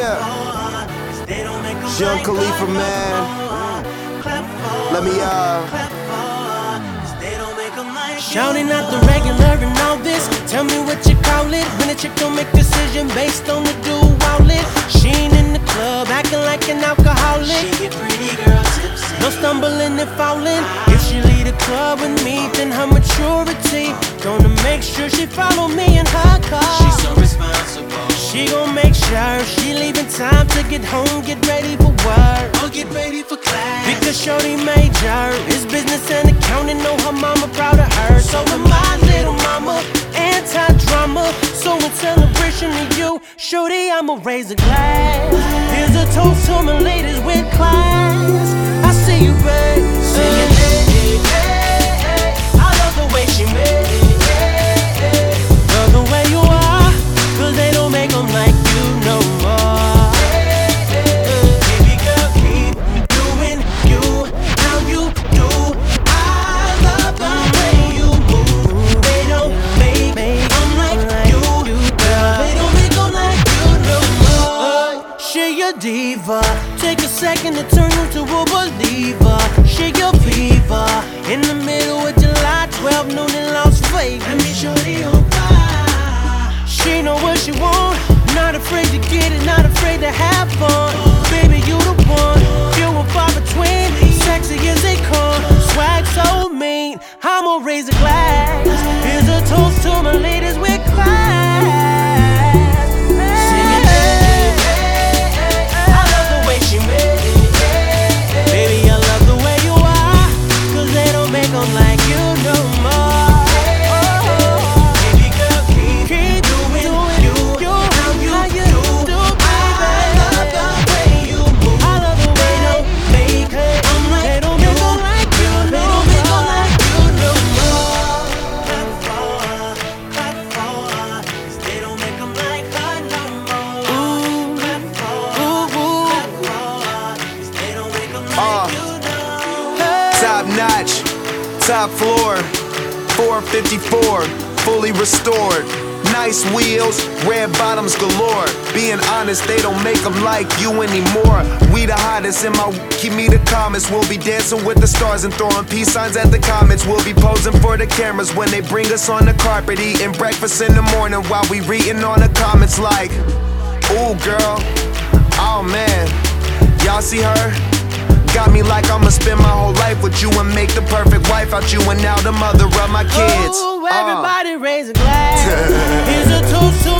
Yeah. Young Khalifa, man. Let me Shouting out the regular and all this. Tell me what you call it when a chick don't make decision based on the dual wallet. She ain't in the club acting like an alcoholic. She get pretty girl tipsy. No stumbling and falling. If she leave the club with me, then her maturity gonna make sure she follow me in her car. She's so responsible. She gon' make sure she leaving time to get home, get ready for work, or get ready for class. Because shorty major is business and accounting. Know her mama proud of her. So am my little mama, anti-drama. So in celebration of you, shorty, I'ma raise a glass. Here's a toast to my ladies with class. I see you, babe, singing, hey, hey, hey, hey. I love the way she made it, hey, hey. Love the way you are, cause they don't make them like you no more. Hey, hey, baby girl, keep doing you, how you do. I love the way you move. They don't make them like you, girl. They don't make them like you no more. She a diva, take a second to turn into a believer. She your fever, in the middle of July 12 noon in Las Vegas. Let me show you on fire. She know what she want, not afraid to get it, not afraid to have fun. Baby, you the one, few and far between, sexy as they come, swag so mean. I'ma raise a glass. Here's a toast to my ladies with class. Singing, hey, hey, hey. I love the way she made it, hey, hey. Baby, I love the way you are, cause they don't make them like you no more. Baby girl, keep doing you, how you do. I love the way you move. I love the way they don't make them like you. They don't make them like you. They don't make them like you no more. Clap for her, cause they don't make them like her no more. Clap for her, cause they don't make them like you no more. top notch, top floor, 454, fully restored. Nice wheels, red bottoms galore. Being honest, they don't make them like you anymore. We the hottest in my keep me the comments. We'll be dancing with the stars and throwing peace signs at the comments. We'll be posing for the cameras when they bring us on the carpet. Eating breakfast in the morning while we reading on the comments like, ooh girl, oh man, y'all see her? Got me like I'ma spend my whole life with you and make the perfect wife out you and now the mother of my kids. Everybody raise a glass. Here's a toast to